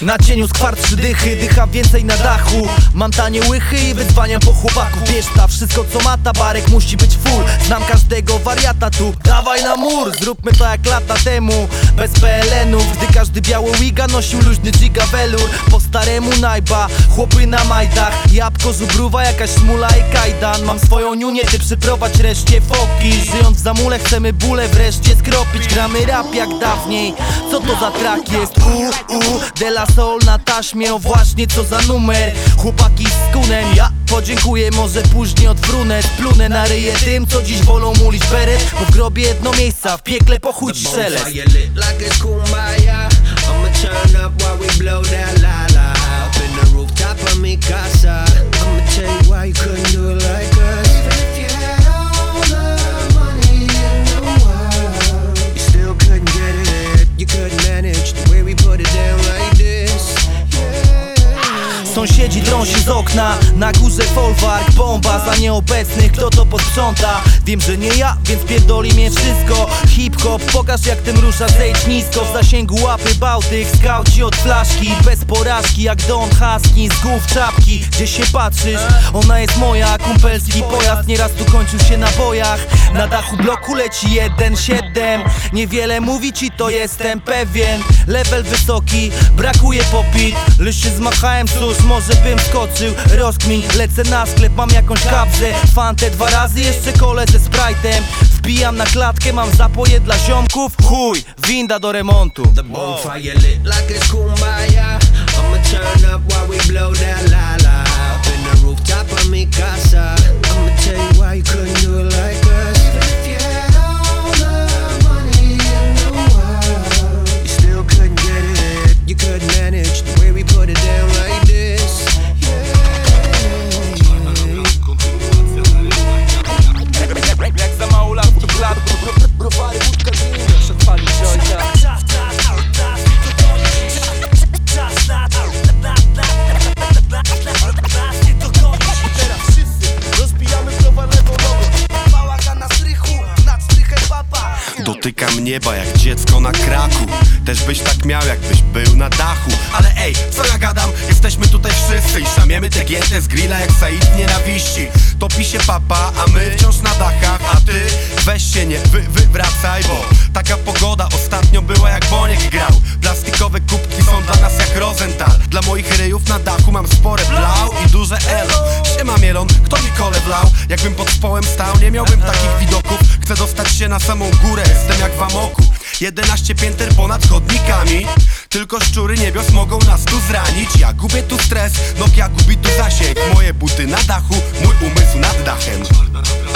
Na cieniu skwar 3 dychy, dycha więcej na dachu. Mam tanie łychy i wyzwania po chłopaku. Wiesz ta, wszystko co ma tabarek musi być full. Znam każdego wariata tu, dawaj na mur. Zróbmy to jak lata temu, bez PLN-ów. Gdy każdy biały wiga nosił luźny giga welur. Po staremu najba, chłopy na majdach. Jabłko, żubrówa, jakaś smula i kajdan. Mam swoją niunię, ty przyprowadź reszcie foki. Żyjąc w zamule chcemy bóle wreszcie skropić. Gramy rap jak dawniej, co to za track jest? De La Soul na taśmie, o właśnie co za numer. Chłopaki z kunem, ja podziękuję, może później odfrunę. Splunę na ryję tym, co dziś wolą mulić beret. Bo w grobie jedno miejsca, w piekle po chuj szelest. Sąsiedzi drą się z okna, na górze folwark, bomba za nieobecnych, kto to posprząta? Wiem, że nie ja, więc pierdoli mnie wszystko. Hip-hop, pokaż jak tym rusza, zejdź nisko. W zasięgu łapy Bałtyk, skauci od flaszki. Bez porażki jak Don Husky, z głów czapki. Gdzie się patrzysz? Ona jest moja, kumpelski pojazd. Nieraz tu kończył się na bojach. Na dachu bloku leci 1-7. Niewiele mówi ci, to jestem pewien. Level wysoki, brakuje popit. Lyszy zmachałem, cóż, może bym skoczył. Rozkmin, lecę na sklep, mam jakąś kapsę. Fantę 2 razy, jeszcze kole ze Sprite'em. Wbijam na klatkę, mam zapoje dla ziomków. Chuj, winda do remontu. The bonfire lit like it's kumbaya. I'ma turn up while we blow that la la. Up in the rooftop of mi casa. I'ma tell you why you couldn't do it like us. If you had all the money in the world, you still couldn't get it. You couldn't manage the way we put it down like this. Jak za mało lat, browary, wódka, muszę odpalić ojca. Teraz wszyscy rozbijamy browar lewą nogą. Bałagan na strychu, nad strychem papa. Dotykam nieba jak dziecko na kraku. Też byś tak miał, jakbyś był na dachu. Ale ej, co ja gadam? Jesteśmy tutaj wszyscy i szamiemy te gięte z grilla jak Said nienawiści. Topi się papa, a my wciąż na dachach. A ty weź się nie wywracaj, bo taka pogoda ostatnio była jak Boniek grał. Plastikowe kubki są dla nas jak Rosenthal. Dla moich ryjów na dachu mam spore blau i duże elo. Siema mielon, kto mi kole wlał? Jakbym pod społem stał, nie miałbym takich widoków. Chcę dostać się na samą górę, jestem jak w amoku. 11 pięter ponad chodnikami. Tylko szczury niebios mogą nas tu zranić. Ja gubię tu stres, Nokia gubi tu zasięg. Moje buty na dachu, mój umysł nad dachem.